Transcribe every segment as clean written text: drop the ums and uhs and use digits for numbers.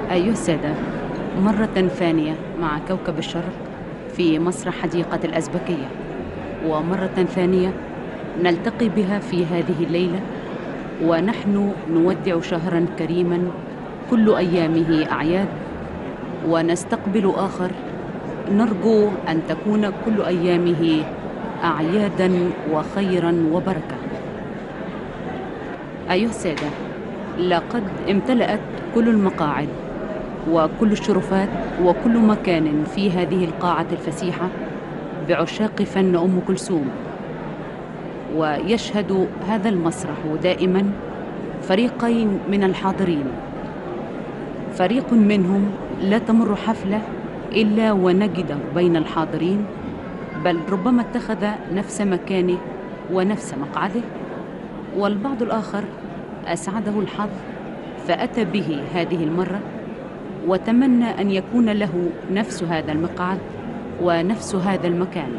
أيها السادة، مرة ثانية مع كوكب الشرق في مسرح حديقة الأزبكية، ومرة ثانية نلتقي بها في هذه الليلة ونحن نودع شهرا كريما كل أيامه أعياد، ونستقبل آخر نرجو أن تكون كل أيامه أعيادا وخيرا وبركة. أيها السادة، لقد امتلأت كل المقاعد وكل الشرفات وكل مكان في هذه القاعة الفسيحة بعشاق فن أم كلثوم، ويشهد هذا المسرح دائما فريقين من الحاضرين. فريق منهم لا تمر حفلة إلا ونجده بين الحاضرين، بل ربما اتخذ نفس مكانه ونفس مقعده، والبعض الآخر أسعده الحظ فأتى به هذه المرة وتمنى أن يكون له نفس هذا المقعد ونفس هذا المكان.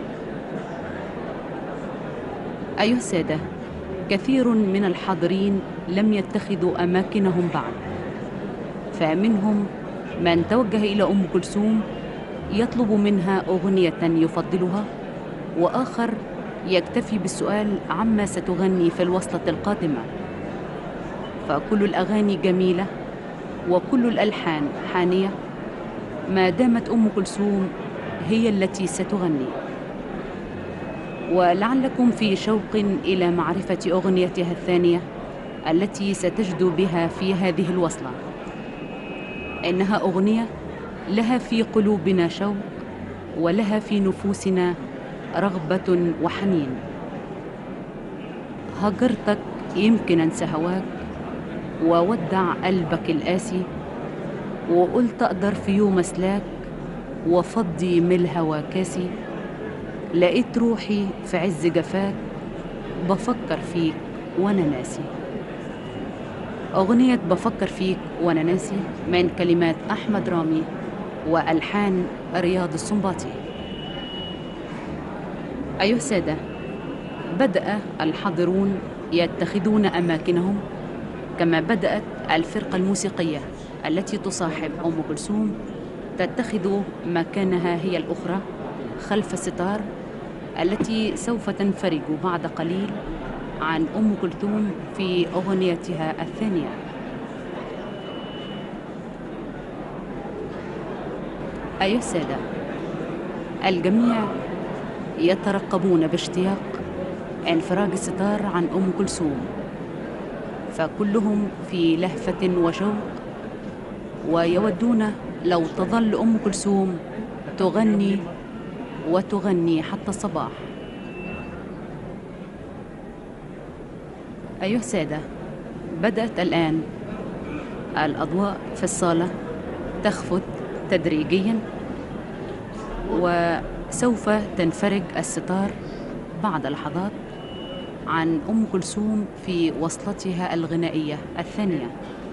أيها السادة، كثير من الحاضرين لم يتخذوا أماكنهم بعد، فمنهم من توجه إلى أم كلثوم يطلب منها أغنية يفضلها، وآخر يكتفي بالسؤال عما ستغني في الوصلة القادمة. فكل الأغاني جميلة وكل الألحان حانية ما دامت أم كلثوم هي التي ستغني. ولعلكم في شوق إلى معرفة أغنيتها الثانية التي ستجدو بها في هذه الوصلة. إنها أغنية لها في قلوبنا شوق ولها في نفوسنا رغبة وحنين. هجرتك يمكن أنسى هواك وودع قلبك القاسي، وقلت أقدر في يوم أسلاك وفضي من الهوى كاسي. لقيت روحي في عز جفاك بفكر فيك وأنا ناسي. أغنية بفكر فيك وأنا ناسي من كلمات أحمد رامي وألحان رياض السنباطي. أيها السادة، بدأ الحاضرون يتخذون أماكنهم كما بدأت الفرقة الموسيقية التي تصاحب أم كلثوم تتخذ مكانها هي الأخرى خلف الستار التي سوف تنفرج بعد قليل عن أم كلثوم في أغنيتها الثانية. أيها السادة، الجميع يترقبون باشتياق انفراج الستار عن أم كلثوم، فكلهم في لهفة وشوق ويودون لو تظل أم كلثوم تغني وتغني حتى الصباح. أيها السادة، بدأت الآن الأضواء في الصالة تخفت تدريجياً، وسوف تنفرج الستار بعد لحظات عن أم كلثوم في وصلتها الغنائية الثانية.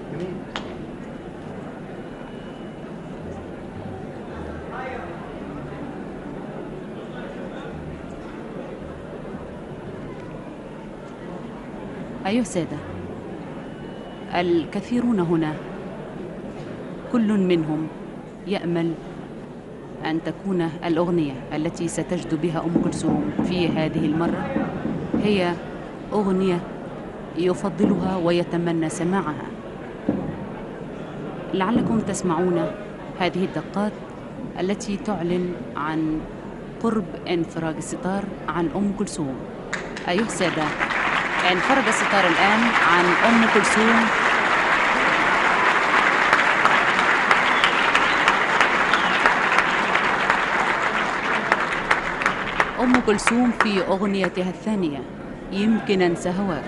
أيها السادة، الكثيرون هنا كل منهم يأمل أن تكون الأغنية التي ستجد بها أم كلثوم في هذه المرة هي أغنية يفضلها ويتمنى سماعها. لعلكم تسمعون هذه الدقات التي تعلن عن قرب انفراج الستار عن أم كلثوم. أيها السادة، انفرج الستار الآن عن أم كلثوم. أم كلثوم في أغنيتها الثانية يمكن أنسى هواك.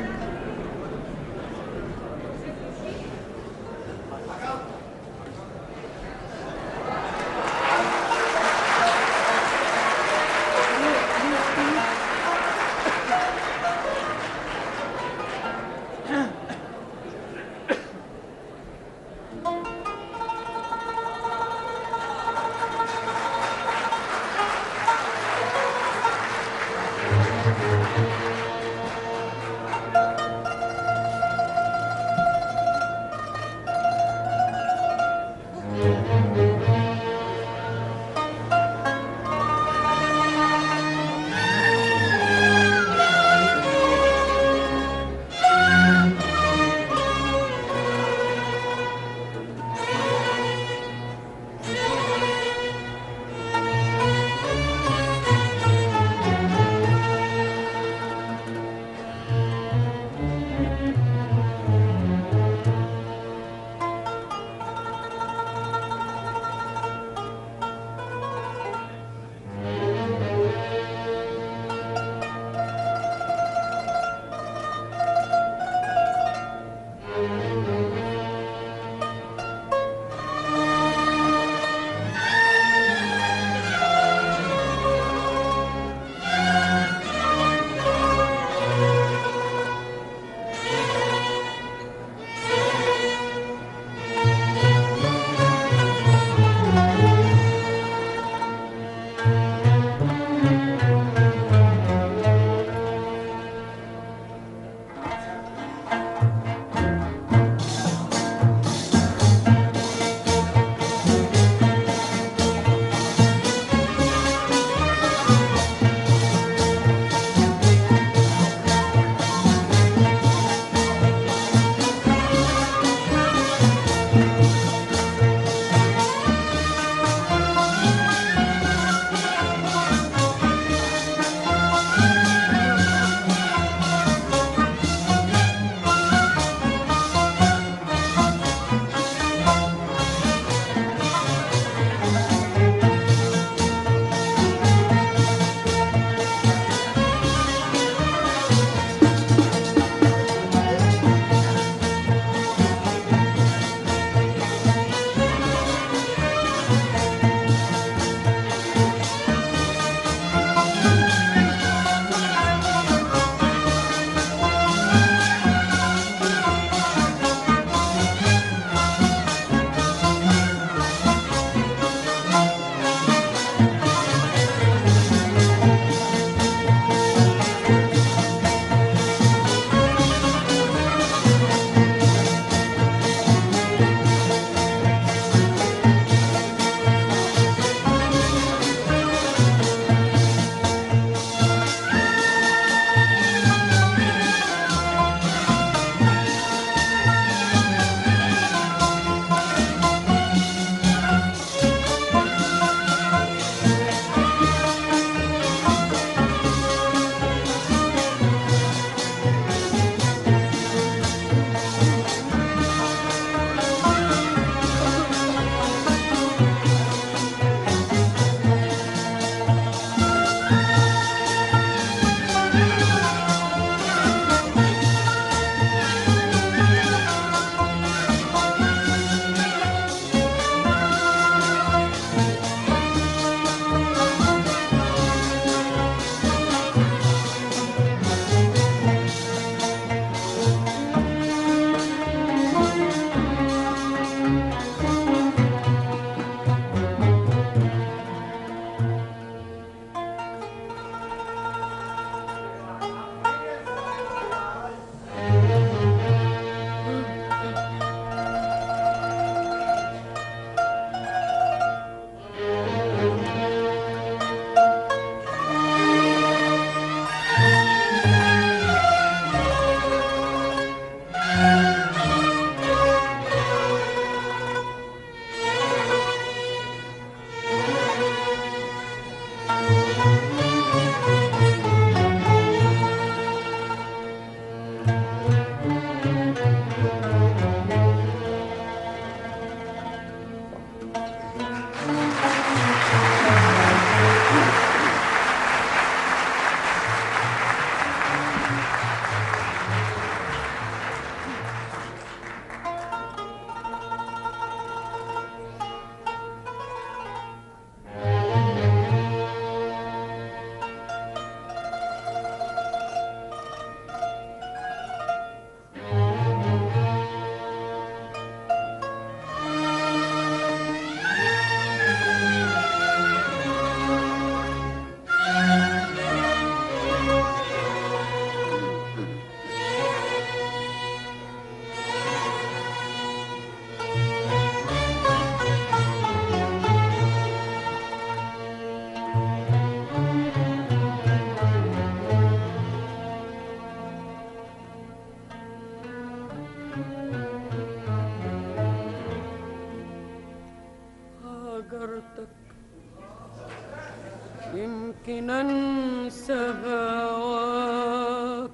يمكن أنسى هواك،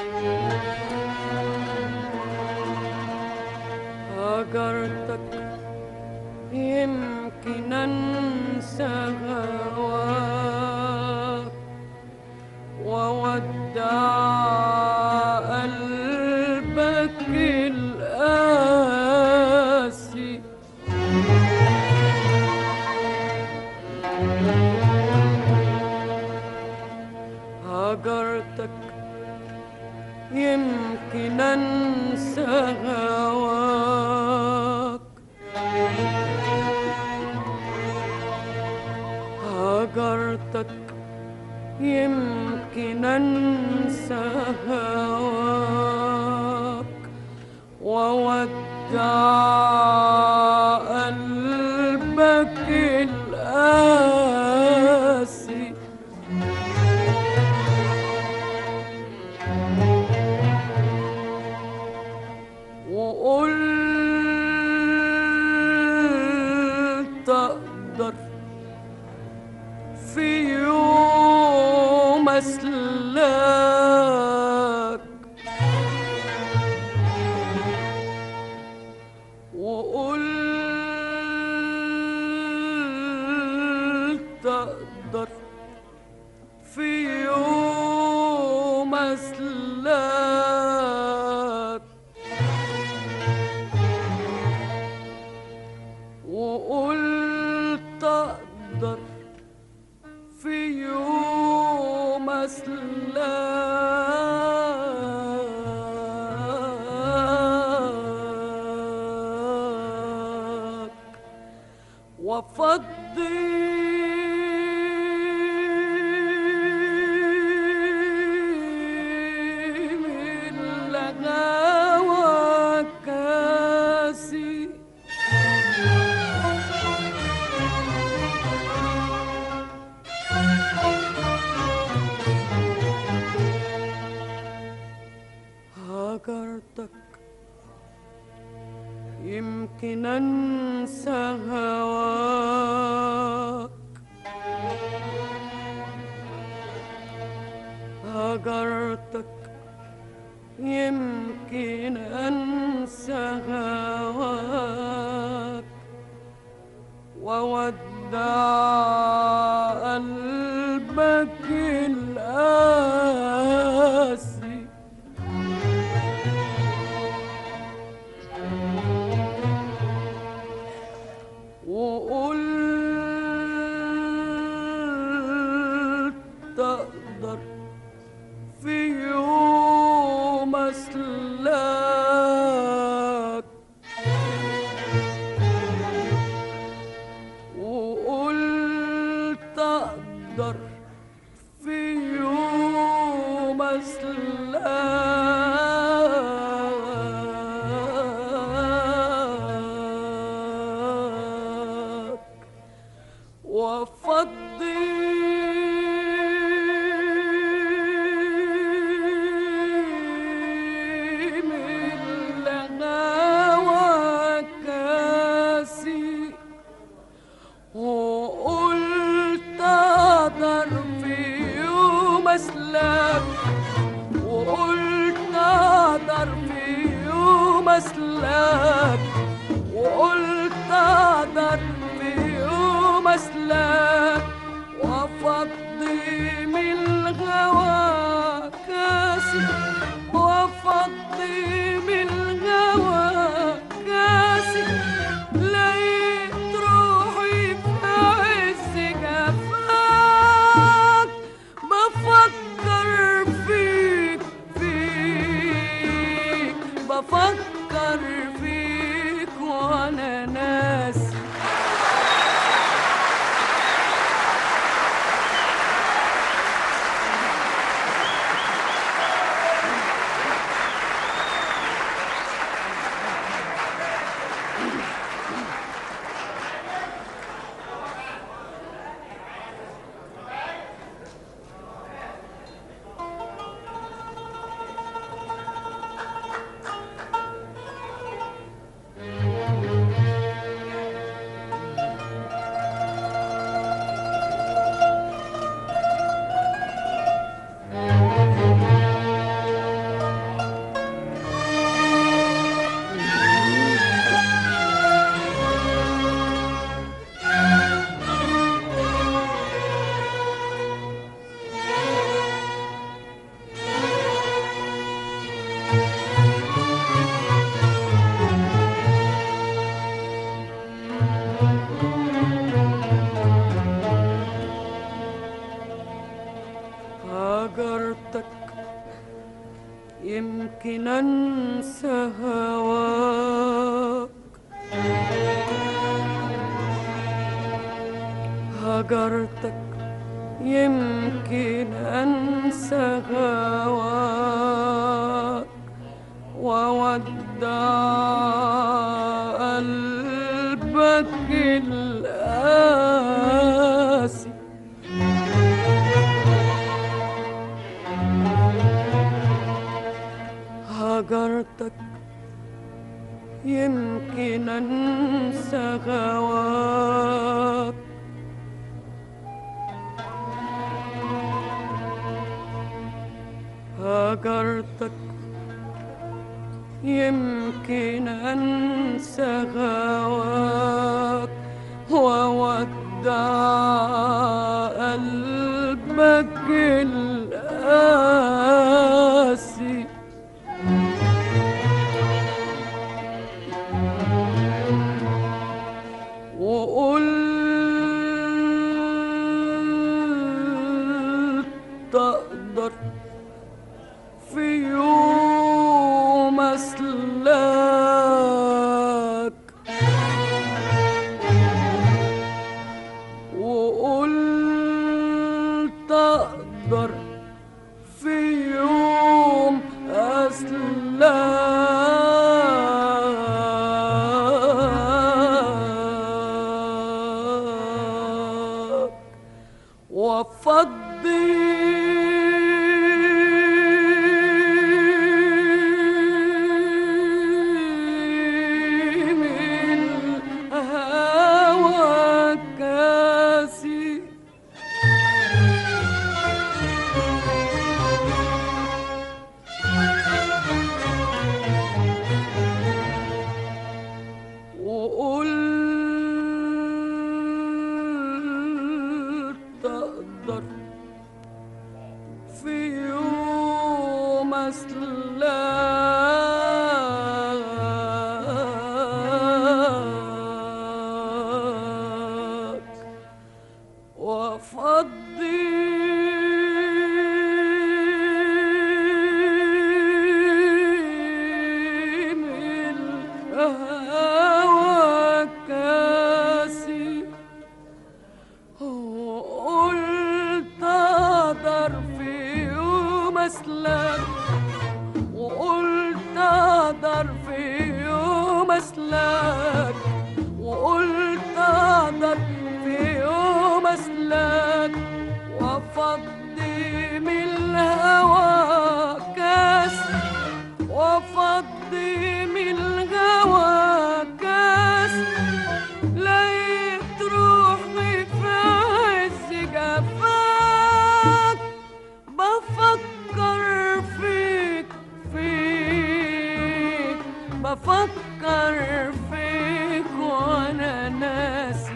هجرتك يمكن أنسى هواك وودع قلبك القاسي. هجرتك يمكن أنسى هواك، هجرتك يمكن أنسى هواك وودع قلبك القاسي. وقلت أقدر في يوم أسلاك، وقلت أقدر في يوم أسلاك، وقلت أقدر في يوم أسلاك وأفضي من الهوى كاسي. هجرتك يمكن أنسى هواك، هجرتك يمكن أنسى هواك وودع قلبك القاسي. وقلت أقدر في يوم أسلاك، وقلت أقدر في يوم أسلاك وأفضي من الهوى كاسي. وقلت أقدر في يوم أسلاك، وقلت أقدر في يوم أسلاك، وقلت أقدر في يوم أسلاك وأفضي من الهوى كاسي، وأفضي من الهوى كاسي. لقيت روحي في عز جفاك بفكر فيك بفكر فيك وأنا ناسي. هجرتك يمكن أنسى هواك وودع قلبك القاسي. هجرتك يمكن أنسى هواك هجرتك يمكن أنسى هواك وودع قلبك القاسي. وقلت أقدر في يوم أسلاك وقلت أقدر في يوم أسلاك وأفضي وقلت أقدر في يوم أسلاك وأفضي وقلت أقدر في يوم أسلاك وقلت أقدر في يوم أسلاك وأفضي من الهوى كاس وأفضي من الهوى كاس لقيت روحي في عز جفاك بفكر بفكر فيك وانا ناسي.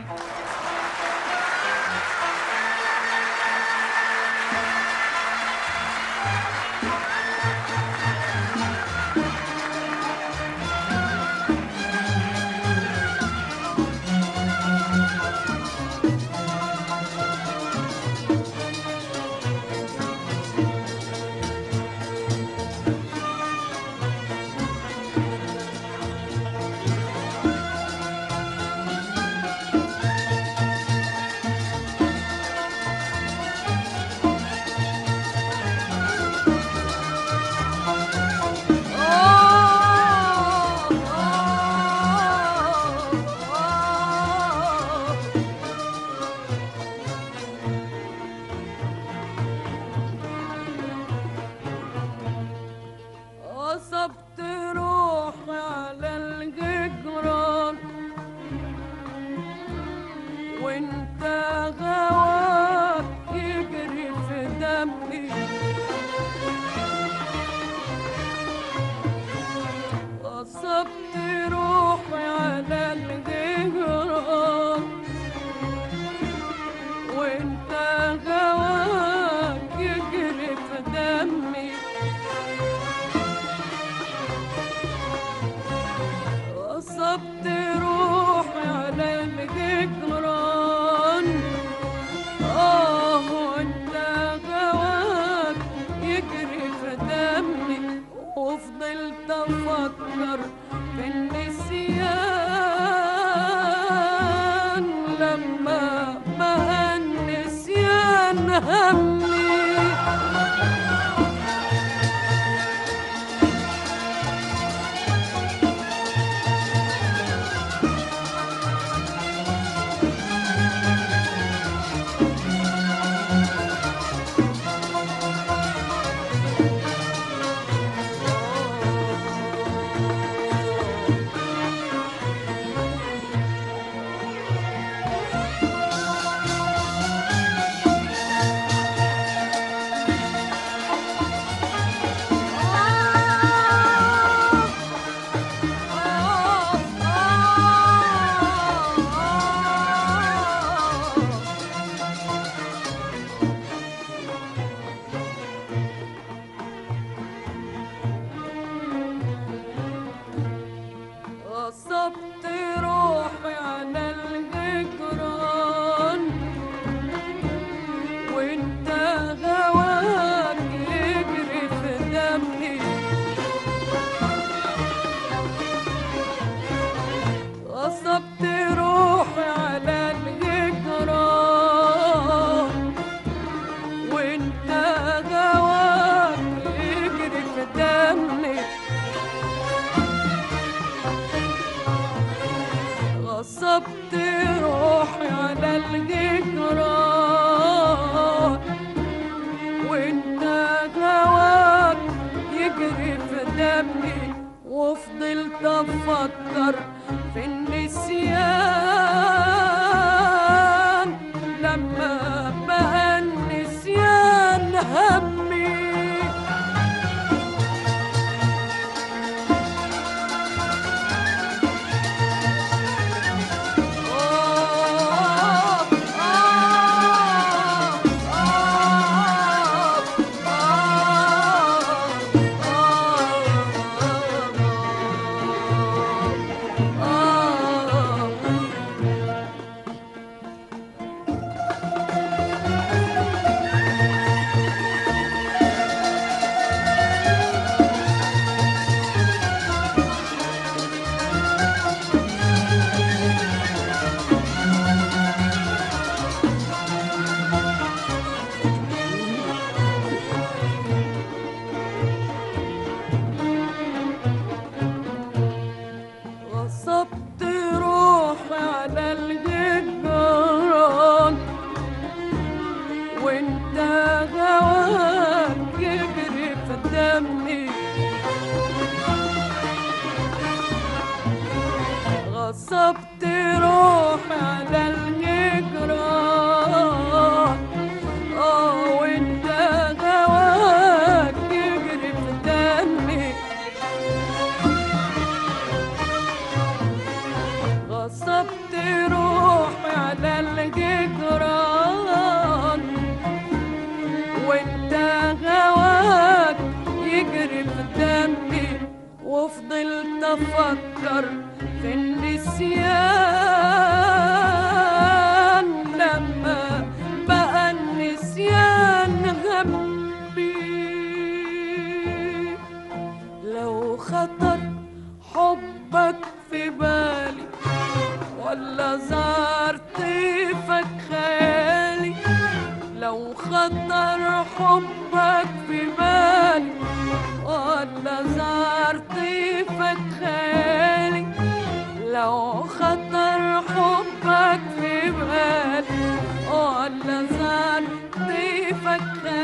غصبت روحي على الجدران وانت هواك يجري في دمي غصبت روحي على الجدران وانت هواك يجري في دمي غصبت روحي على الجدران وانت هواك يجري في دمي وفضلت افكر في النسيان لما بهني همي. غصبت روحي على الهجران وانت هواك يجري في دمي. غصبت روحي على الهجران وانت هواك يجري في دمي. غصبت روحي على الهجران وانت هواك يجري في دمي. وفضلت افكر في النسيان لما بقى النسيان همي. غصبت روحي على الهجران وانت هواك يجري في دمي. غصبت روحي على الهجران وانت هواك يجري في دمي. غصبت روحي على الهجران وانت هواك يجري في دمي. وفضلت افكر في النسيان لما بقى النسيان همي. لو خطر حبك في بالي ولا زار طيفك خيالي. لو خطر حبك في بالي ولا زار طيفك خيالي. لو خطر حبك في بالي ولا زار طيفك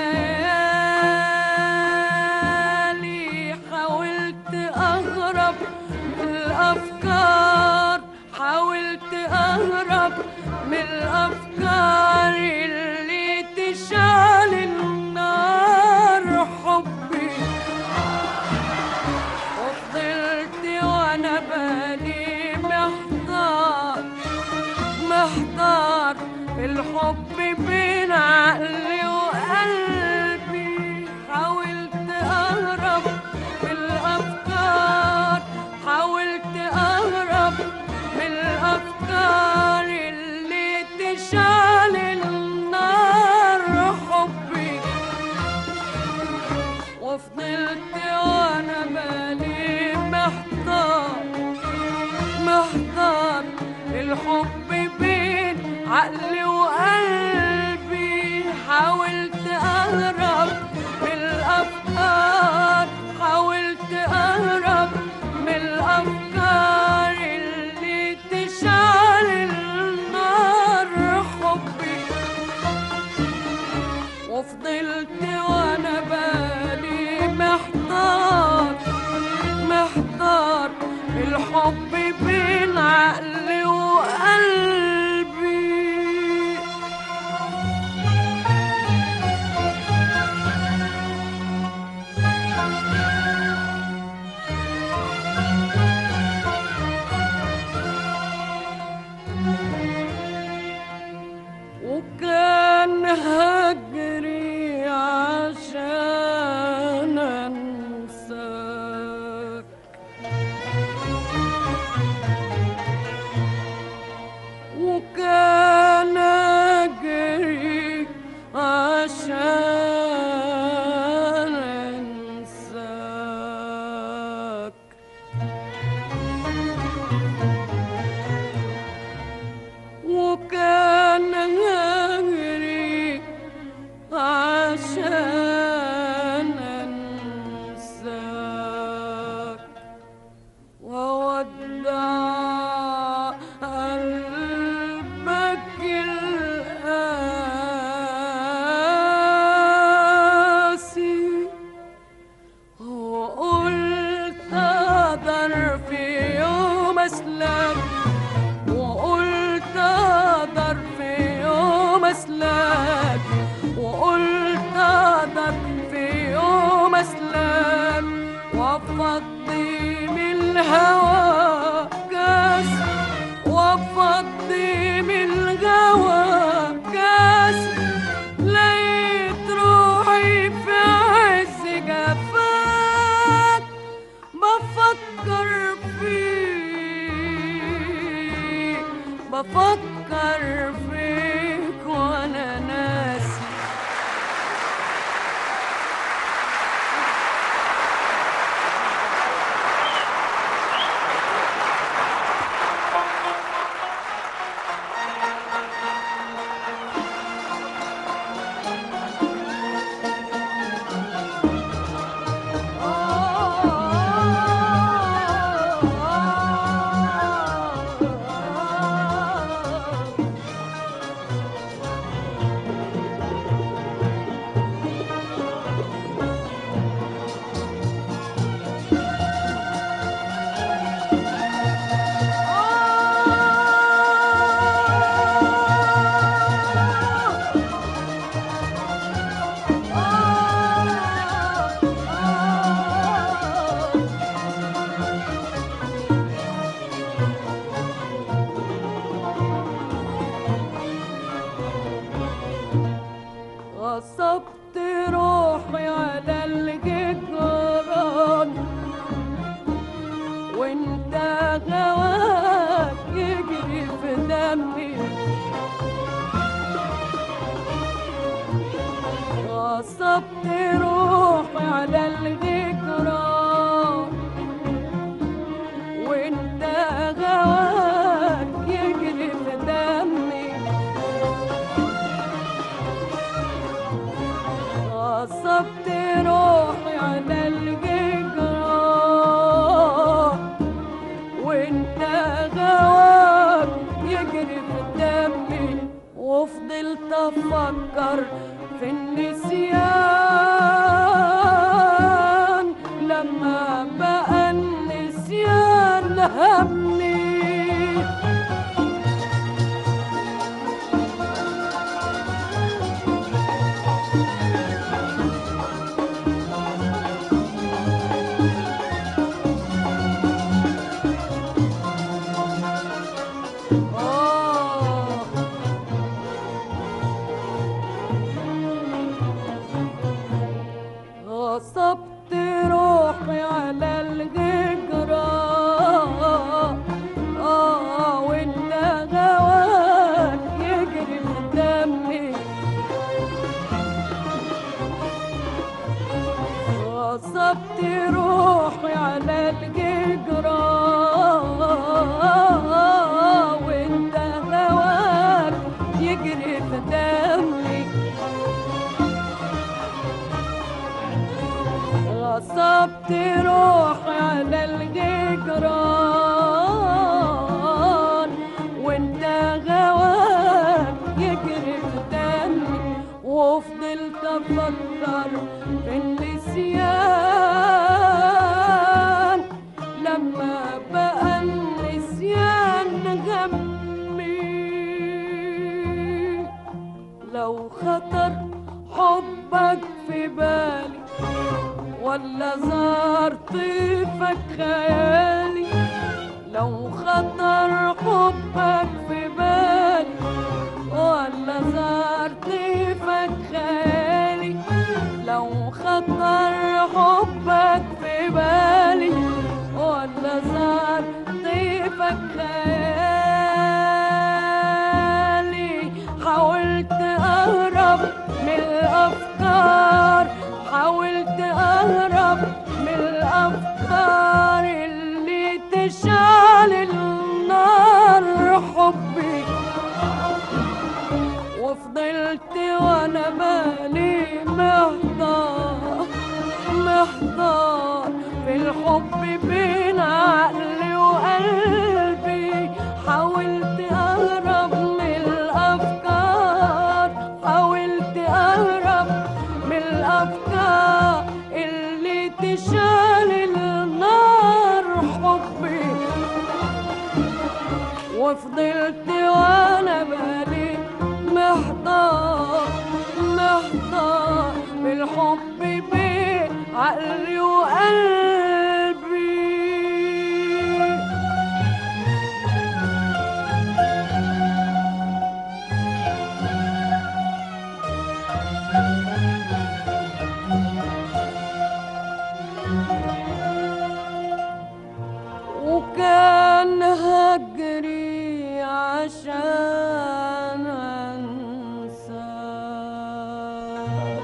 خيالي. حاولت أهرب من الأفكار، حاولت أهرب من الأفكار اللي تشعل النار حبي. وفضلت وأنا بالي محتار محتار في الحب بين عقلي وقلبي. حاولت أهرب من الأفكار، حاولت أهرب من الأفكار اللي تشعل النار حبي. وفضلت وأنا بالي محتار محتار الحب بين عقلي وقلبي. حاولت أهرب من الأفكار، حاولت أهرب من الأفكار اللي تشعل النار حبي، وفضلت وأنا بالي محتار محتار الحب بين عقلي وقلبي. وكان هجري عشان انساك، وكان هجري عشان انساك، وكان هجري عشان انساك، وودع قلبك القاسي، وقلت اقدر في يوم اسلك، وقلت اقدر في يوم اسلك، وقلت اقدر في يوم اسلك، وافضي من الهوى كاس، وافضي من الهوى كاس، لقيت روحي في عز جفاك، بفكر فيك بفكر فيك وانا ناسي. غصبت روحي على الجدران، وانت هواك يجري في دمي، غصبت روحي على الجدران، وانت هواك يجري في دمي، غصبت روحي على الجدران، وانت هواك يجري في دمي، وفضلت افكر في النسيان لما بقى النسيان همي. غصبت روحي على الجدران، ولا زار طيفك خيالي لو خطر حبك في بالي ولا زار طيفك خيالي لو خطر حبك في بالي ولا زار طيفك خيالي حاولت أهرب من الأفكار حاولت أهرب من الأفكار اللي تشعل النار حبي وفضلت وأنا بالي محتار محتار في الحب بين عقلي وقلبي حاولت أهرب من الأفكار حاولت أهرب من الأفكار اللي تشعل النار حبي وفضلت وأنا بالي محتار محتار بالحب بين عقلي وقلبي وكان هجري عشان أنساك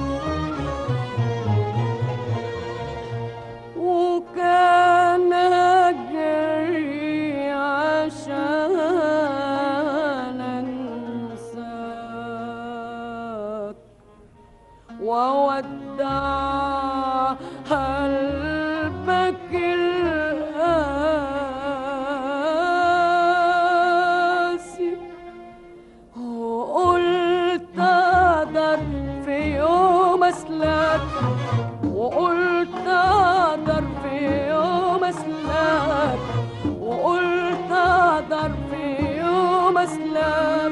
وكان هجري عشان أنساك وودع قلبك القاسي وقلت أقدر في يوم أسلك وقلت أقدر في يوم أسلك وقلت أقدر في يوم أسلك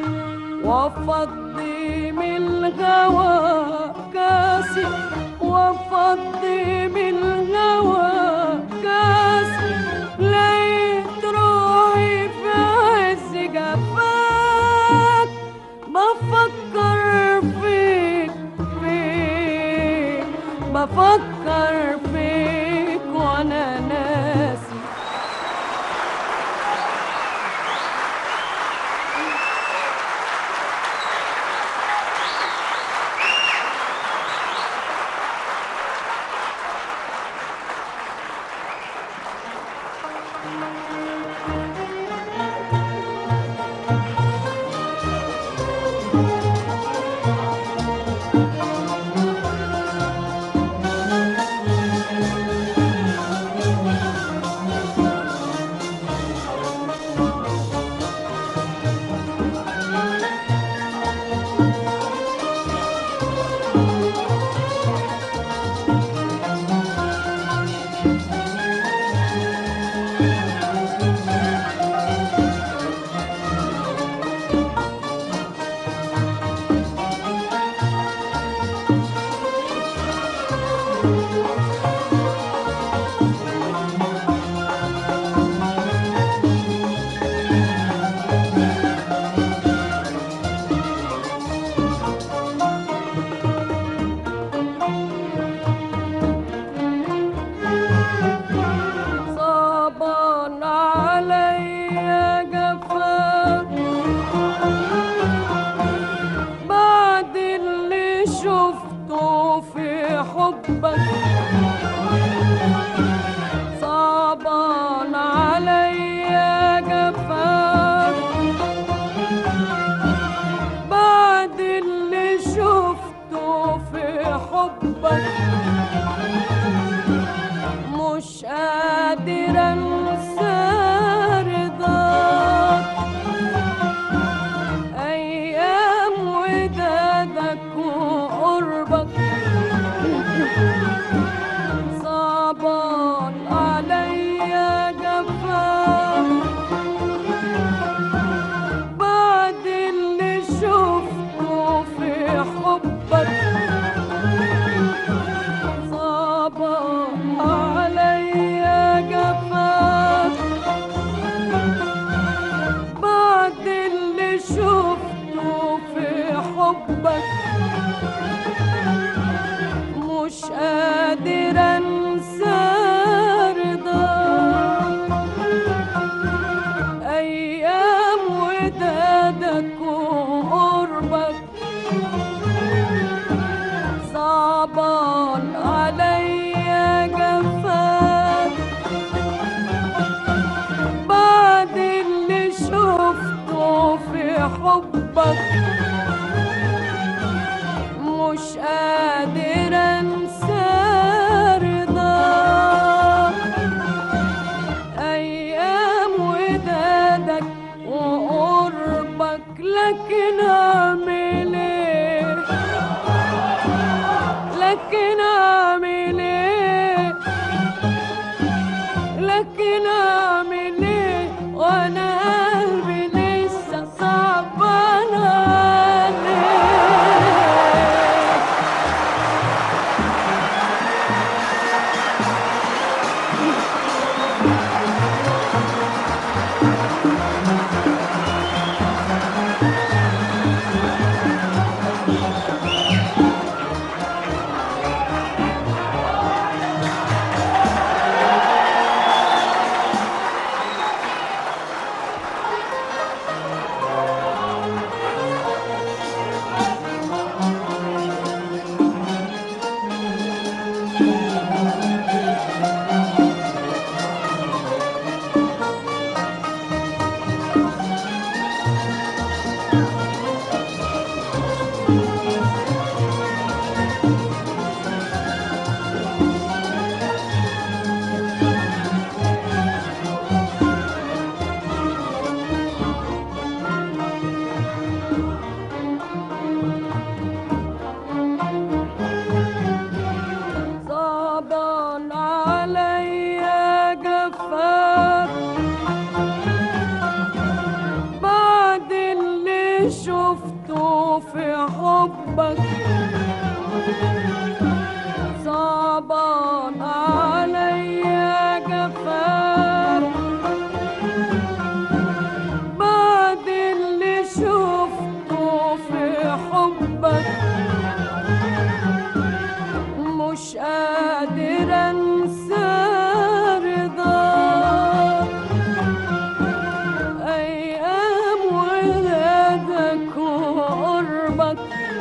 وأفضي من الهوى كاسي وأفضي من الهوى كاسي لقيت روحي في عز جفاك بفكر فيك بفكر فيك وأنا ناسي ودادك وقربك صعبان عليا جفاك بعد اللي شفته في حبك مش قادر انسى رضاك ايام ودادك وقربك لكن اعمل ايه لكن اعمل ايه لكن اعمل ايه وانا قلبي لسه صعبان عليه صعبان عليا جفاك بعد اللي شفته في حبك صعبان عليا جفاك بعد اللي شفته في حبك مش قادر انسى رضاك ايام ولادك وقربك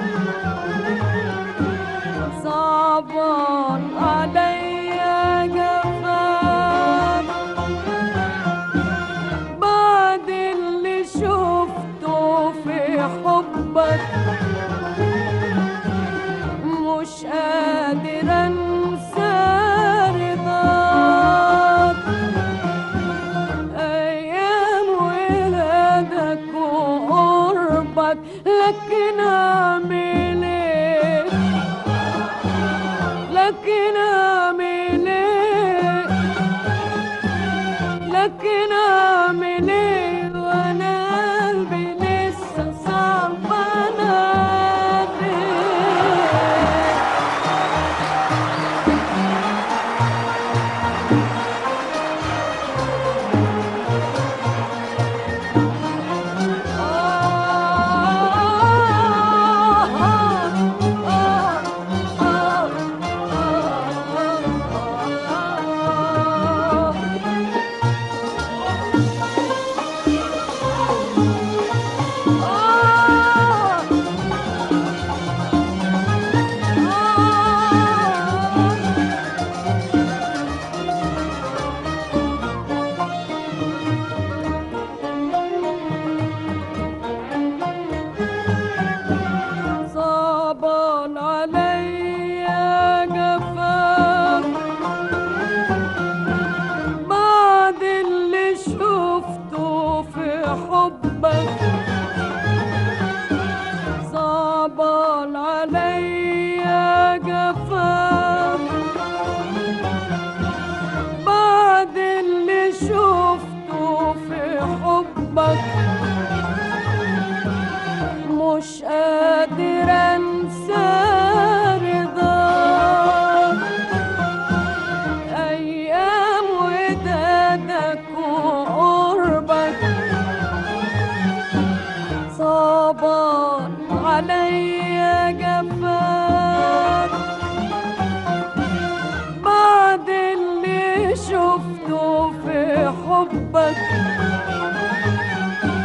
صعبان عليا جفاك بعد اللي شفته في حبك مش قادر انسى رضاك ايام ولادك وقربك لكن اعمل ايه لكن اعمل ايه لكن اعمل ايه وانا قلبي لسه صعبان عليه صعبان عليا جفاك بعد اللي شفته في حبك صعبان عليا جفاك بعد اللي شفته في حبك مش قادر انسى رضاك ايام ودادك وقربك صعبان عليا جفاك بعد اللي شفته في حبك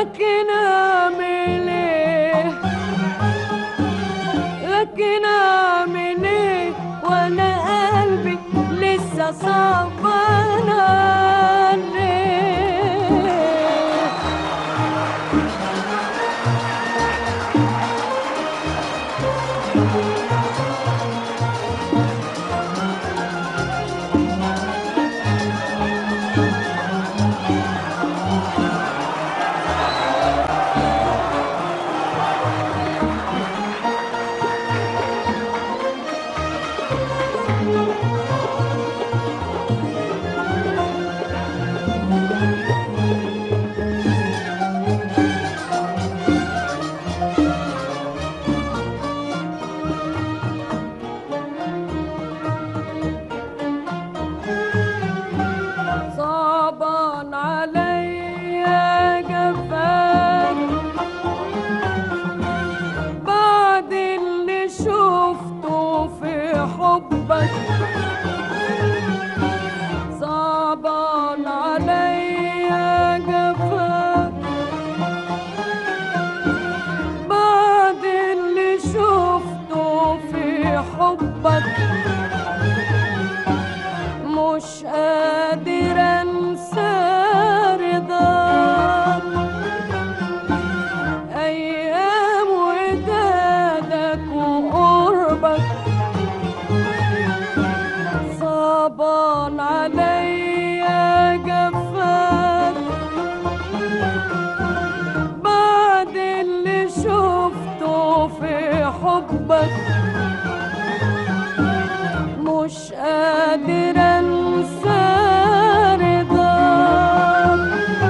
لكن اعمل ايه، لكن اعمل ايه وانا قلبي لسه صعبان عليه. صعبان عليا جفاك بعد اللي شفته في حبك، صعبان عليا جفاك بعد اللي شفته في حبك، مش قادر انسى رضاك، ايام ودادك وقربك، صعبان عليا جفاك بعد اللي شفته في حبك، مش قادر انسى رضاك،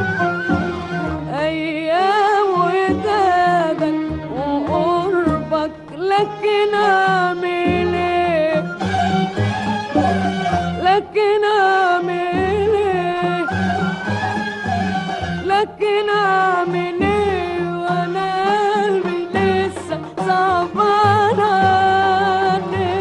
ايام ودادك وقربك، لكن اعمل ايه، لكن اعمل ايه، لكن اعمل ايه وانا قلبي لسه صعبان عليه.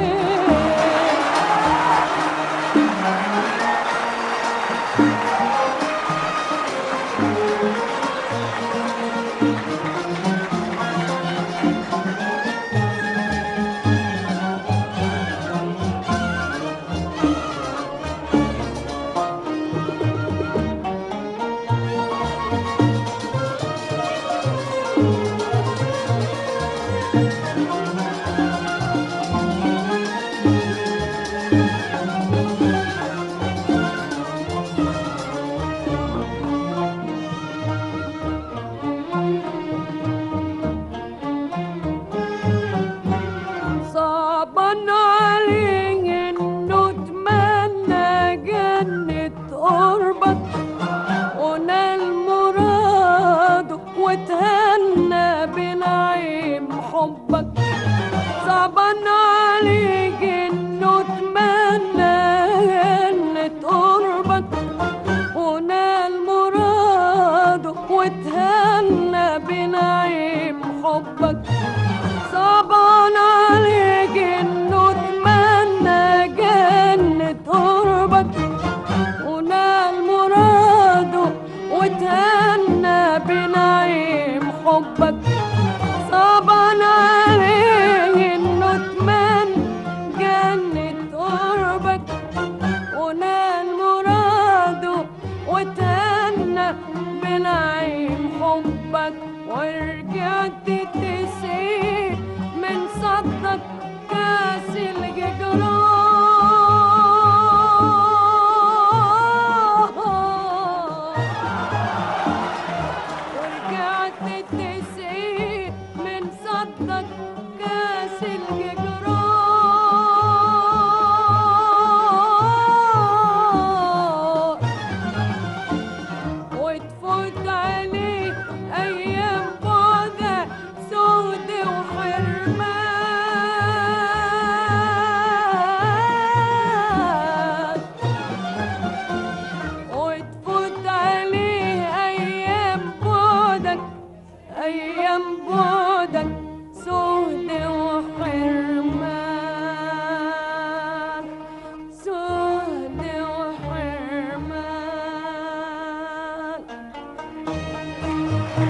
صعبان عليه انه اتمنى جنة قربك ونال مراده وتهنى بنعيم حبك، صعبان عليه انه اتمنى جنة قربك ونال مراده وتهنى بنعيم حبك، صعبان عليك انه اتمنى جنة قربك ونال مراده وتهنى بنعيم حبك، صعبان عليه انه اتمنى جنة قربك ونال مراده وتهنى بنعيم حبك، ورجعت تسيب من صدك كاس الجدران، ورجعت تسيب من صدك كاس الجدران، وتفوت عليه ايام بعدك سود وحرمان، وتفوت عليه ايام بعدك، ايام بعدك سود وحرمان، سود وحرمان.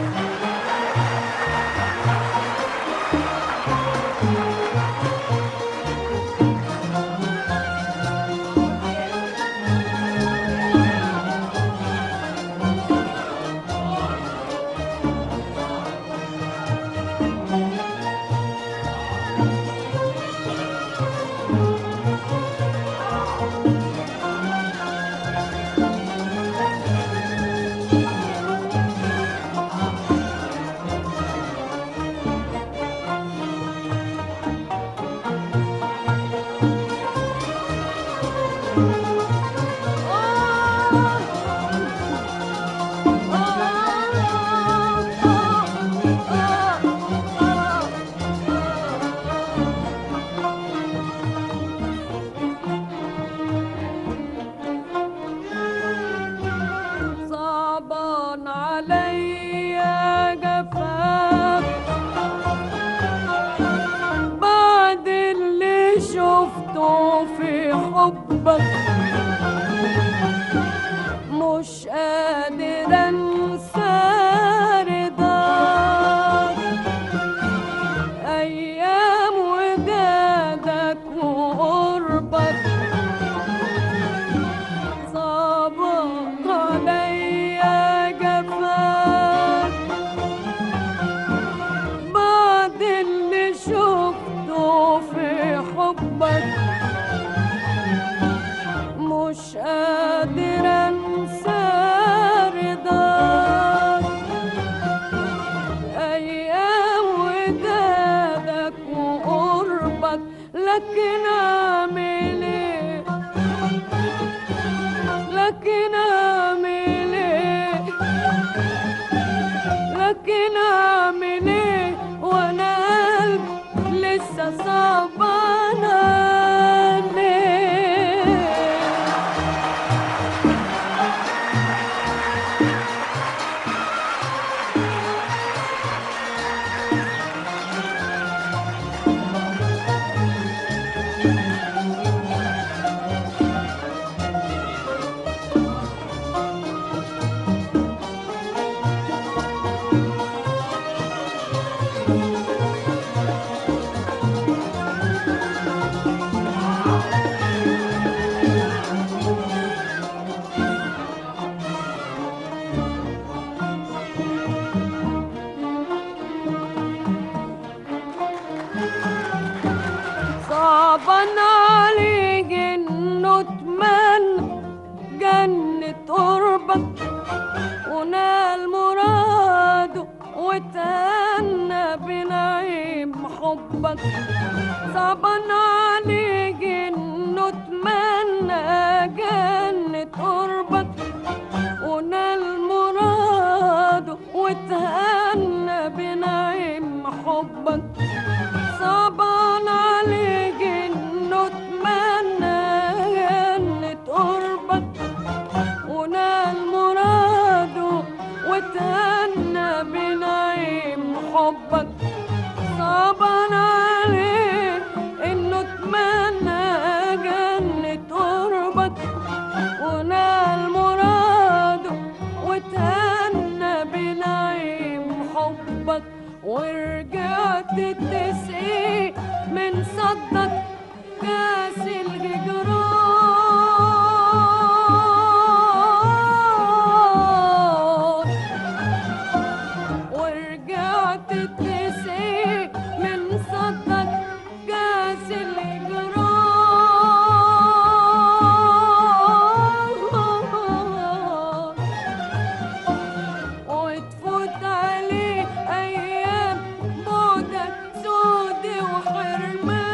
حبك مش قادر انسى رضاك ايام ودادك وقربك صابت عليا جفاك بعد اللي شفته في حبك مش قادر انسى رضاك ايام ودادك وقربك لكن اعمل ايه لكن اعمل ايه لكن اعمل ايه وانا قلبي لسه صعبان عليه صعبان عليك انه اتمنى جنة قربك ونال مراده وتهنى بنعيم حبك صعبان عليك انه اتمنى جنة قربك ونال مراده وتهنى بنعيم حبك صعبان عليك انه اتمنى جنة قربك ونال مراده وتهنى بنعيم حبك صعبان عليك انه اتمنى جنة قربك ونال مراده وتهنى بنعيم حبك ورجعت تسقي من صدك كاس الهجران ورجعت تسقي من صدك كاس الهجران وتفوت عليه ايام بعدك سود وحرمان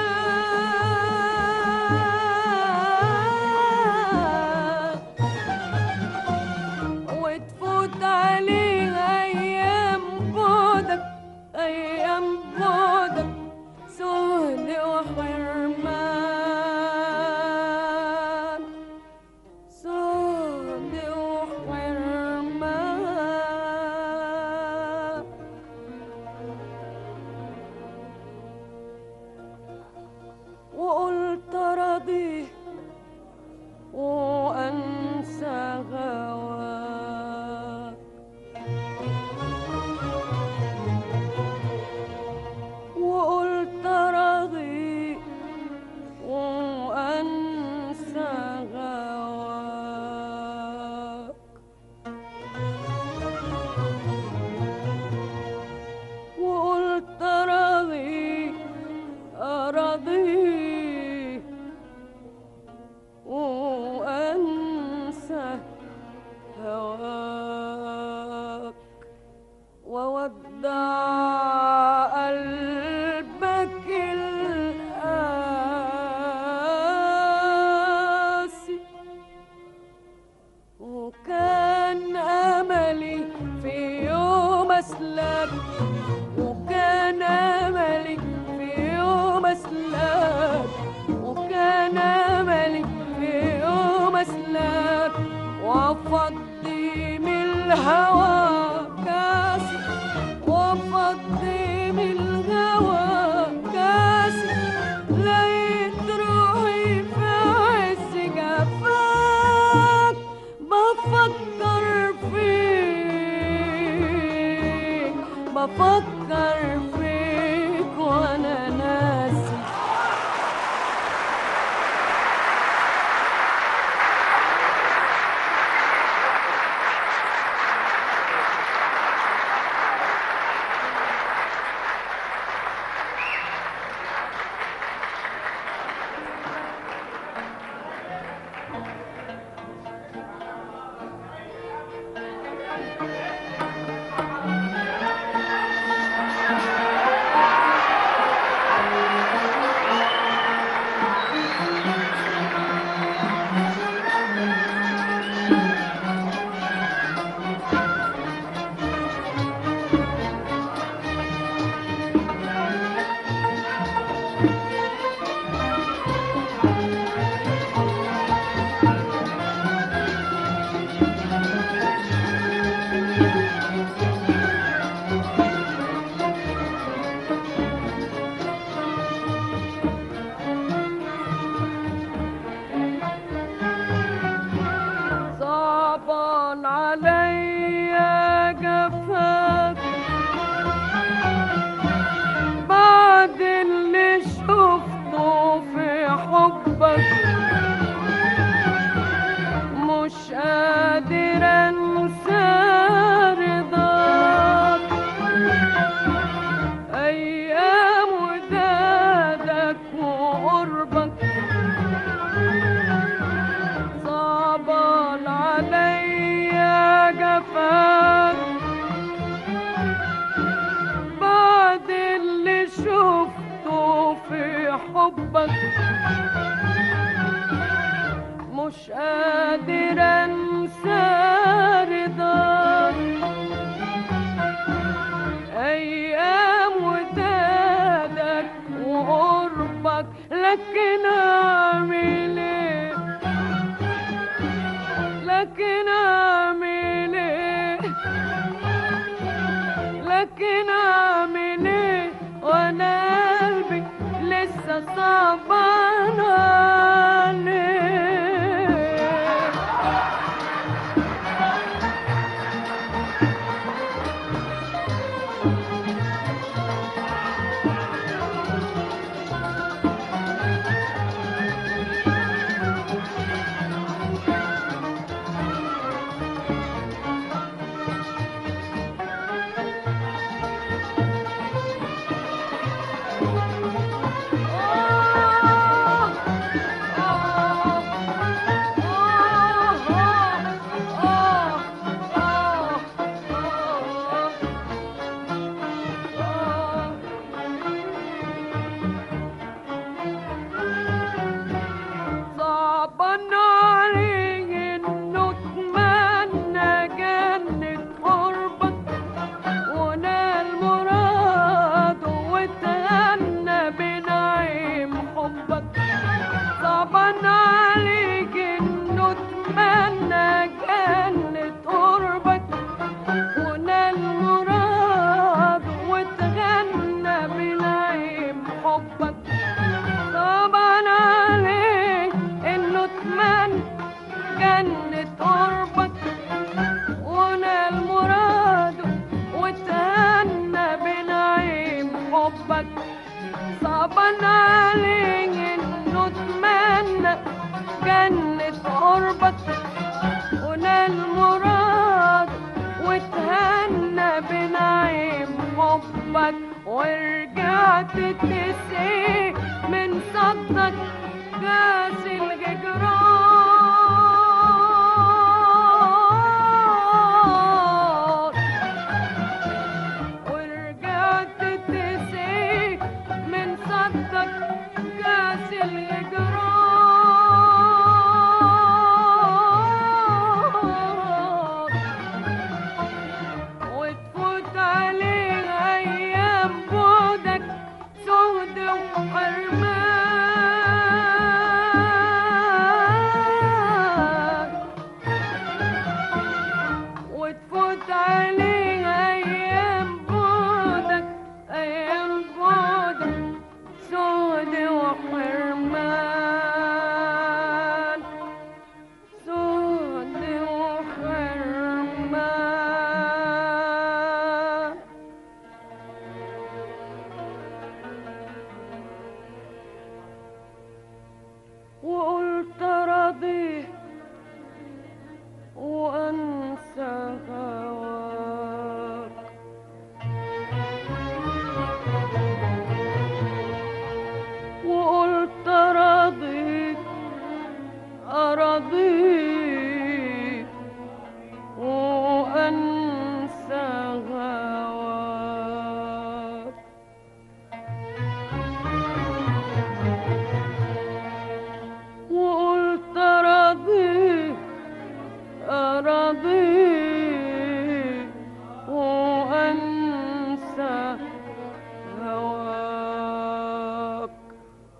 وتفوت عليه ايام بعدك ايام بعدك سود وحرمان سود وحرمان وقلت راضي وانسى غواك وقلت راضي وانسى غواك وقلت راضي أراضي وأنسى هواك وودع قلبك القاسي وكان أملي في يوم أسلك وكان أملي في يوم أسلك وكان أملي في يوم أسلك وأفضي من الهوى كاسي وأفضي من الهوى كاسي لقيت روحي في عز بفكر فيك وانا ناسي. صعبان عليا جفاك بعد اللي شفته في حبك، مش قادر انسى رضاك. ايام ودادك وقربك صعبان عليا جفاك بعد اللي شفته في حبك، مش قادر انسى رضاك. ايام ودادك وقربك لكن اعمل ايه، لكن اعمل ايه، لكن اعمل ايه وانا قلبي لسه صعبان عليه. صعبان عليه انه اتمنى جنة قربك ونال مراده واتهنى بنعيم حبك. صعبان عليك انه اتمنى جنة قربك ونال مراده واتهنى بنعيم حبك. صعبان عليك انه اتمنى جنة قربك ونال مراده واتهنى بنعيم حبك. صعبان عليك انه اتمنى جنة قربك ونال مراده واتهنى بنعيم حبك. ورجعت تسقي من صدك كاس الهجران، ورجعت تسقي من صدك كاس الهجران. وتفوت عليه ايام بعدك سهد وحرمان.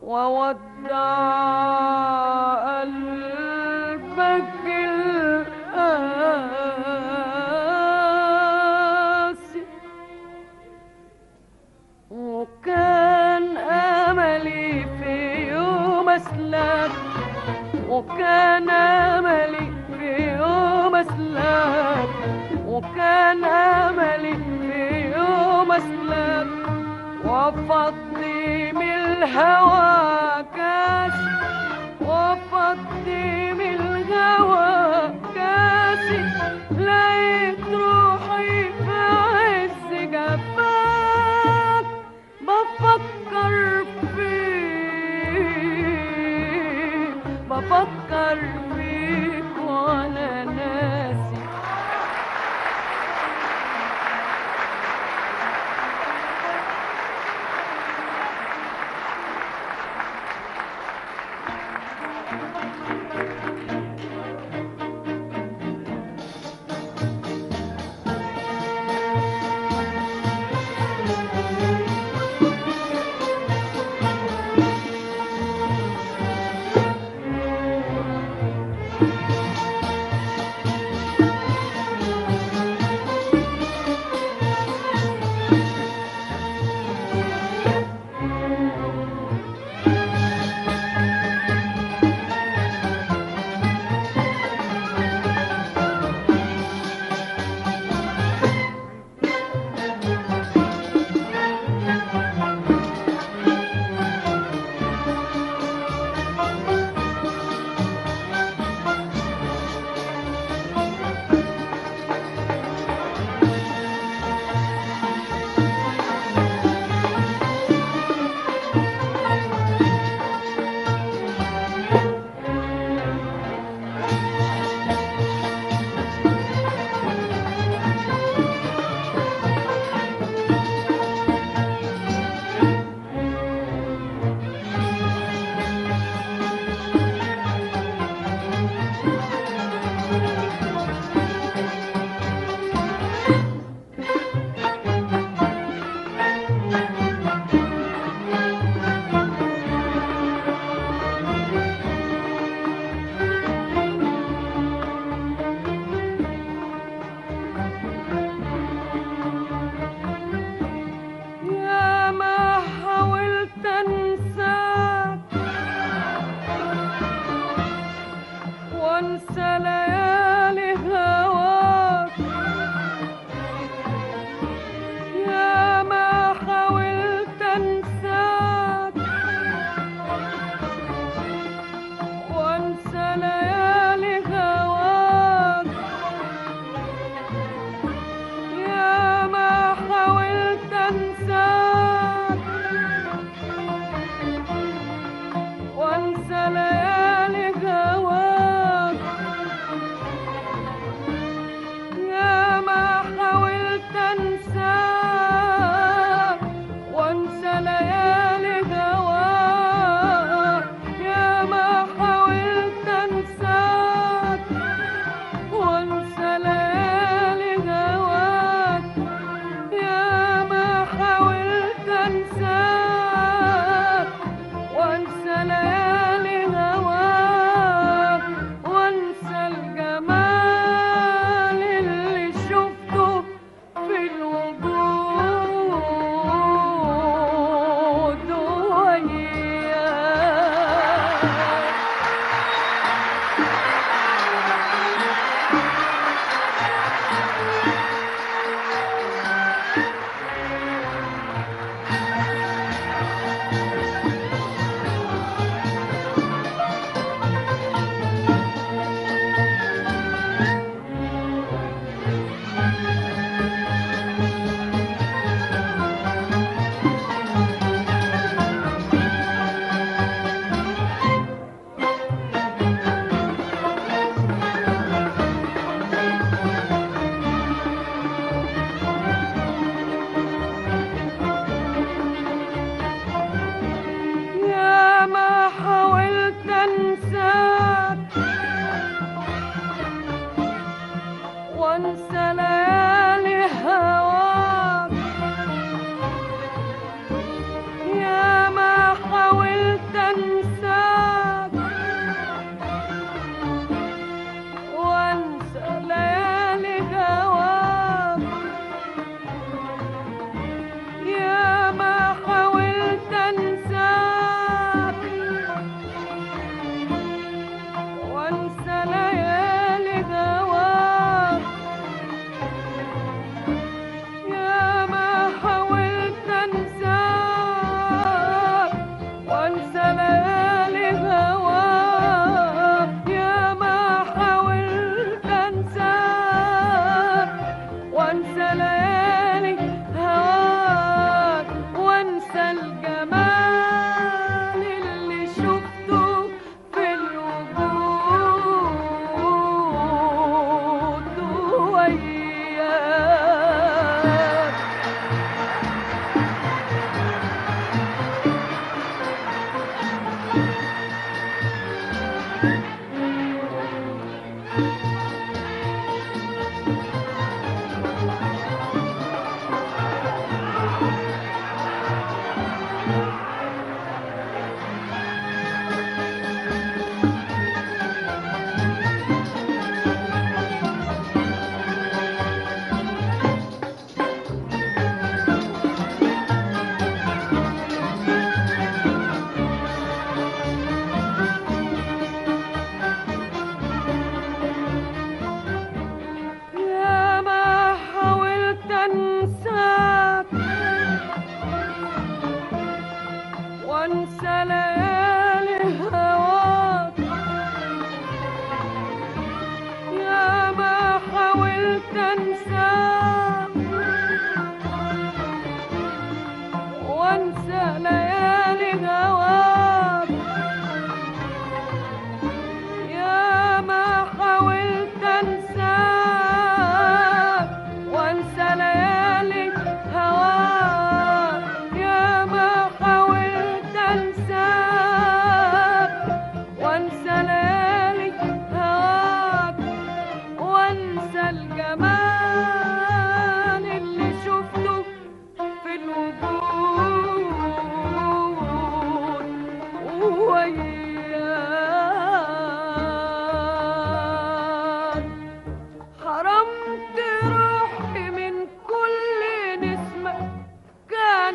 وودع قلبك القاسي. وكان أملي في يوم أسلم، وكان أملي في يوم أسلم، وكان أملي في يوم أسلم، وفضي من الهوى كاسي، وفضي من الهوى كاسي، لقيت روحي في عز جفاك بفكر فيك، بفكر فيك وانا ناسي.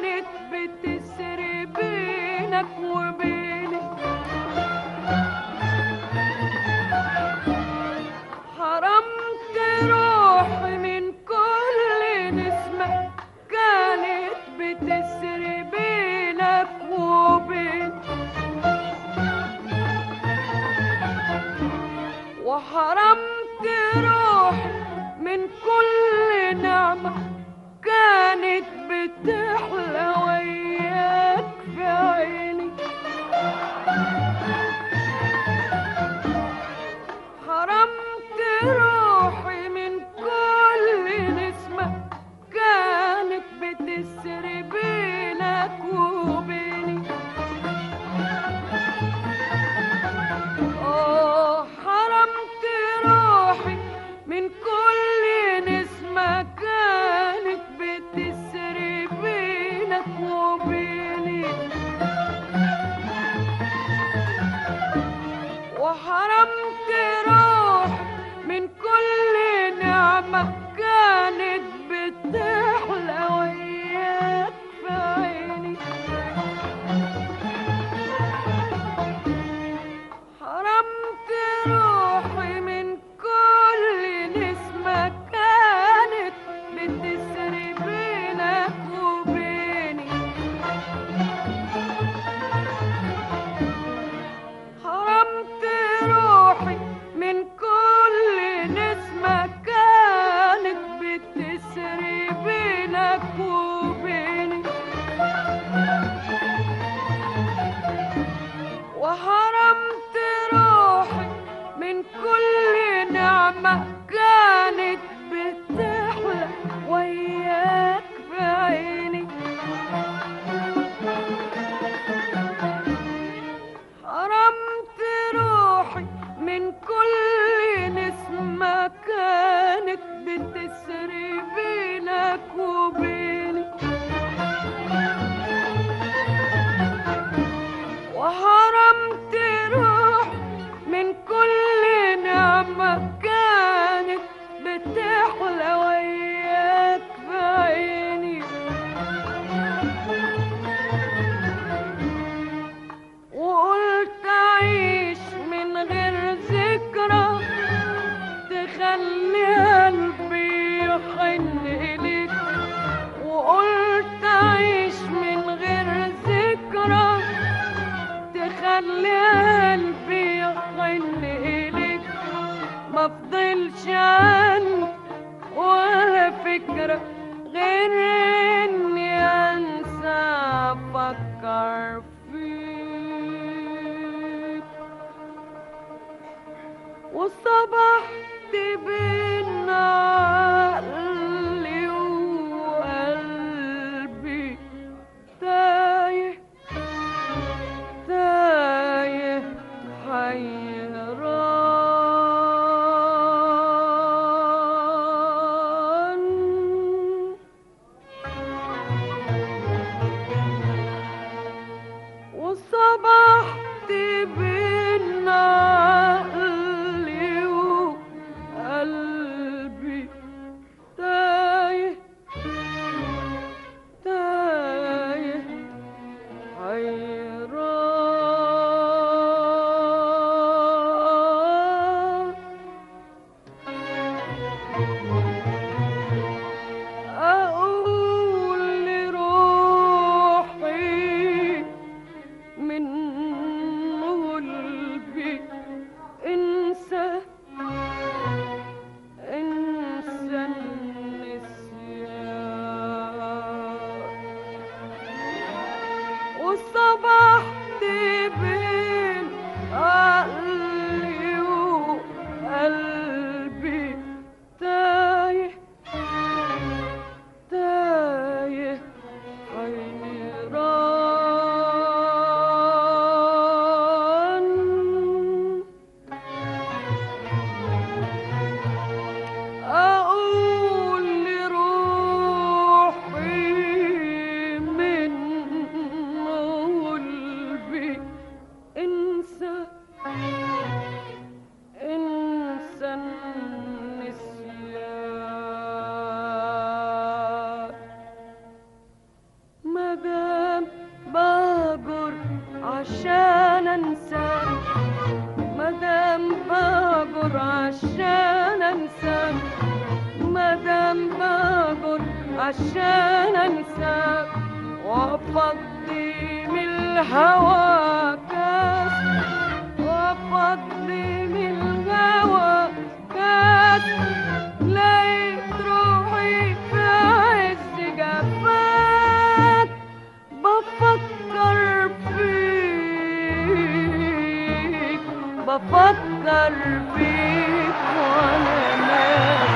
كانت بتسري بينك وبيني، حرمت روحي من كل نسمة كانت بتسري بينك وبيني، وحرمت روحي من كل نعمة كانت بتحلى وياك في عيني، حرمت روحي من كل نسمة كانت بتسري بينك وبيني، حرمت روحي من كل نسمة كانت بتسري بينك وبيني، وحرمت روحي من كل نعمة كانت بتحلى وياك في عيني، حرمت روحي من كل نسمة كانت بتسري بينك وبيني، حرمت روحي من كل نسمة كانت بتسري بينك وبيني، وحرمت روحي من كل نعمة كانت بتحلى وياك في عيني، حرمت روحي من كل نسمة كانت بتسري بينك وبيني، وحرمت روحي من كل نعمة كانت بتحلى وياك في عيني، وقلت أعيش من غير ذكرى تخلي قلبي يحن إليك، وقلت أعيش من غير ذكرى تخلي قلبي يحن إليك، ما فضلش عني ولا فكرة غير إني أنسى أفكر فيك، وصبحت بين عقلي وقلبي تايه تايه حيران، وصبحت بين عقلي وقلبي مدام بهجر عشان انساك، مدام بهجر عشان انساك، مدام بهجر عشان انساك، وافضي من الهوى كاس، وافضي من الهوى كاس، لقيت روحي في عز جفاك، بفكر فيك، بفكر فيك وانا نايم.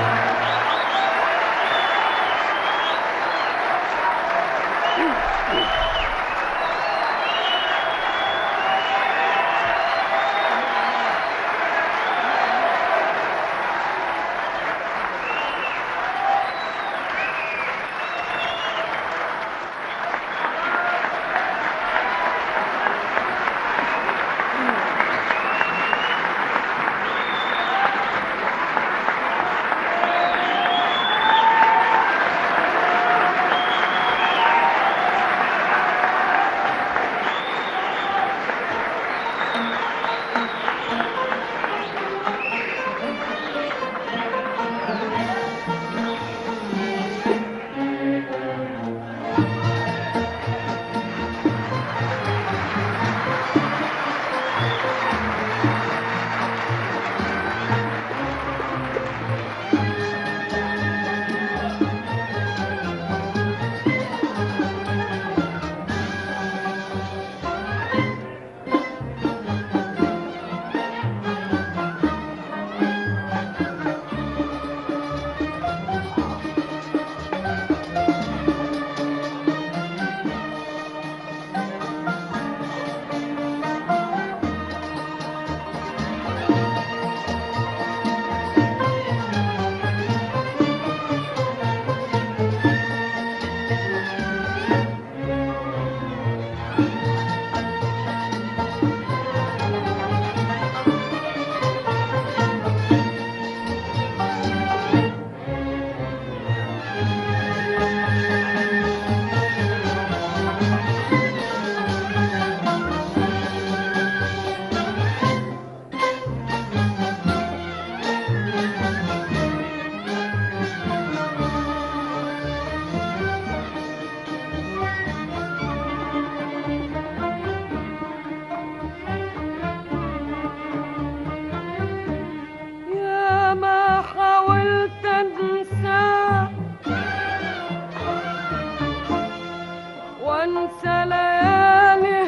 وانسى ليالي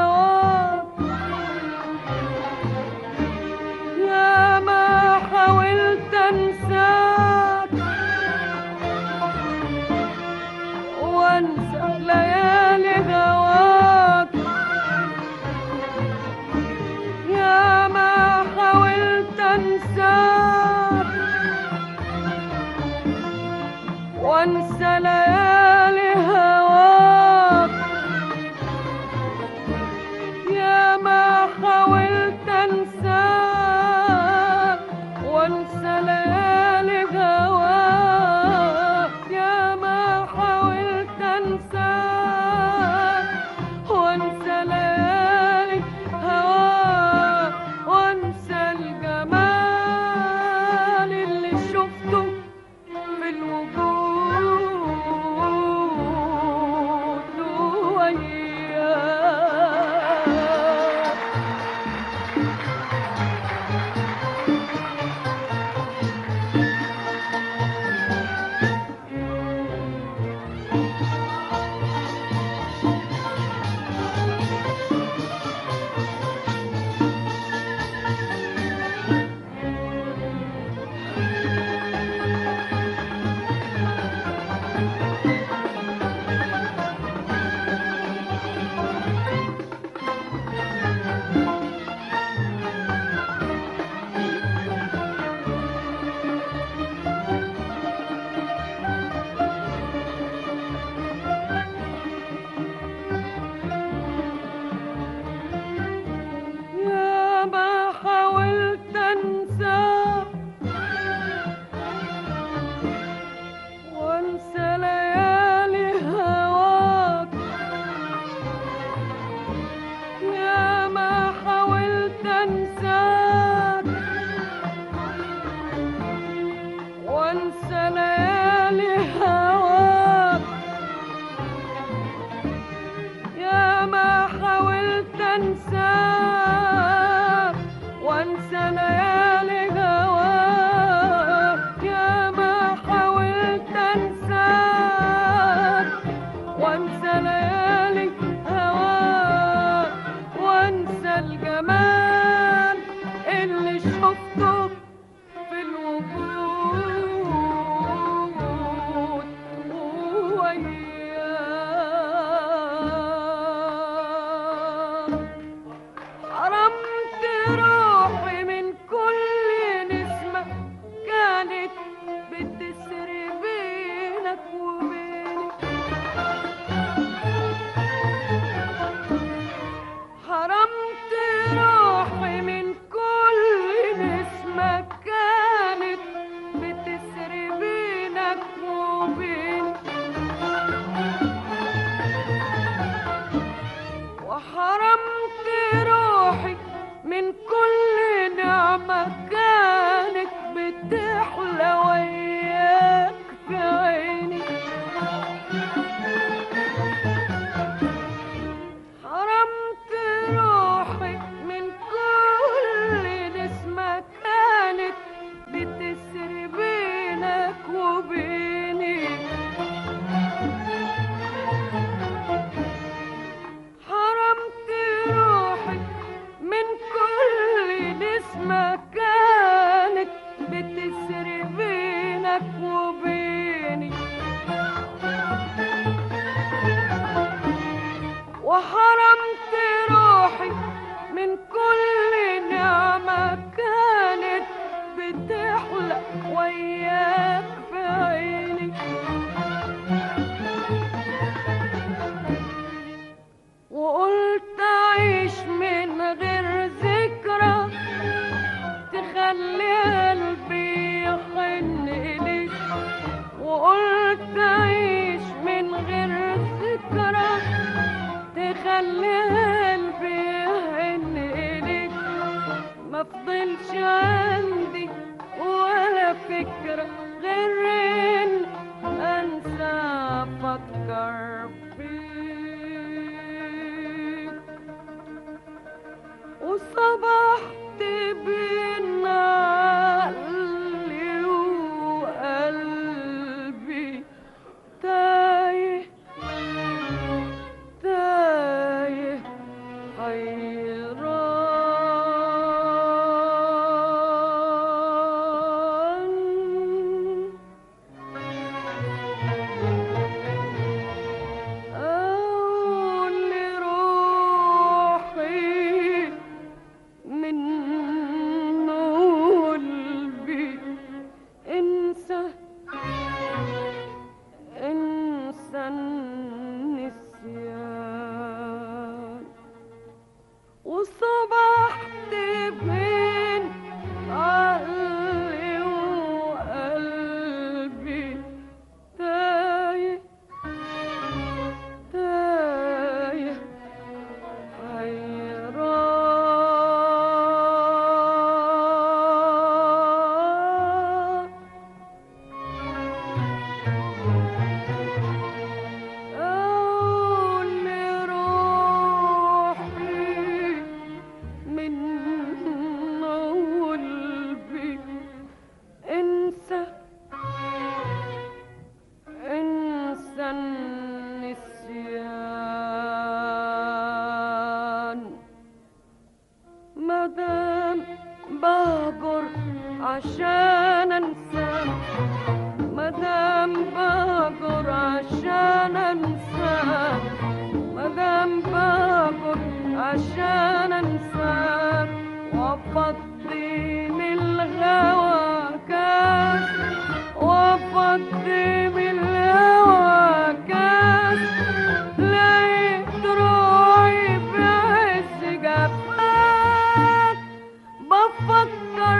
هواك، يا ما حاولت انساك وانسى ليالي هواك، يا ما حاولت انساك وانسى ليالي هواك، يا ما حاولت انساك وانسى ليالي هواك، يا ما حاولت انساك وانسى ليالي هواك، وانسى الجمال اللي شفته في الوجود يا ما حاولت انساك وانسى ليالي هواك، يا ما حاولت انساك وانسى ليالي هواك، وانسى الجمال اللي شفته في الوجود وياك. حرمت روحي من كل نسمة كانت بتسري بينك وبيني، حرمت روحي من كل نسمة كانت بتسري بينك وبيني، وحرمت روحي من كل نعمة كانت بتحلى وياك في عيني، حرمت روحي من كل نسمة كانت بتسري بينك وبيني، حرمت روحي من كل نسمة كانت بتسري بينك وبيني، وحرمت روحي من كل نعمة كانت بتحلى وياك في عيني، وقلت أعيش من غير ذكرى تخلي قلبي يحن إليك، وقلت أعيش من غير ذكرى تخلي قلبي يحن إليك، ما فضلش عندي ولا فكرة غير إن أنسى أفكر فيك، وصبحت بين عقلي وقلبي تايه تايه حيران، أقول لروحي من قلبي انسى انسى النسيان، وصبحت بين عقلي وقلبي تايه تايه حيران، أقول لروحي من قلبي انسى انسى النسيان، مادام بهجر عشان انساك، مادام بهجر عشان انساك، مادام بهجر عشان انساك، وافضي من الهوى كاس، وافضي من الهوى كاس، لقيت روحي في عز جفاك، بفكر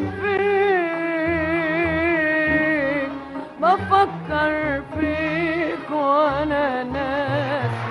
فيك بفكر فيك وانا ناسي.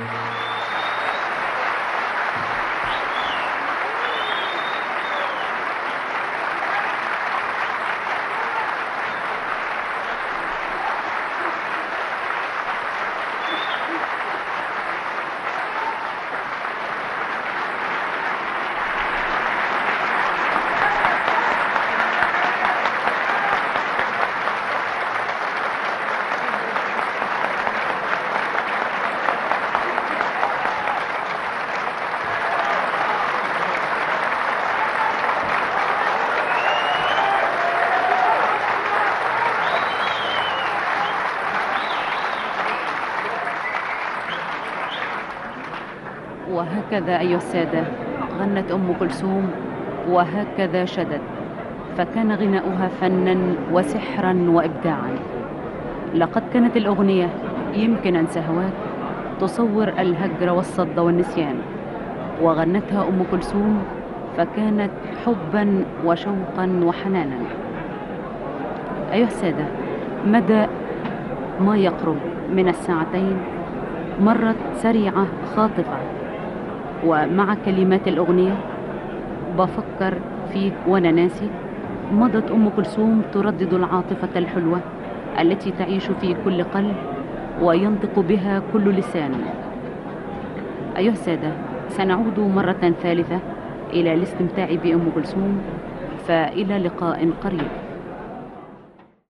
وهكذا أيها السادة غنت أم كلثوم وهكذا شدت، فكان غناؤها فنا وسحرا وإبداعا. لقد كانت الأغنية يمكن أن سهوات تصور الهجر والصد والنسيان، وغنتها أم كلثوم فكانت حبا وشوقا وحنانا. أيها السادة، مدى ما يقرب من الساعتين مرت سريعة خاطفة، ومع كلمات الأغنية بفكر فيك وأنا ناسي مضت أم كلثوم تردد العاطفة الحلوة التي تعيش في كل قلب وينطق بها كل لسان. أيها السادة، سنعود مرة ثالثة إلى الاستمتاع بأم كلثوم، فإلى لقاء قريب.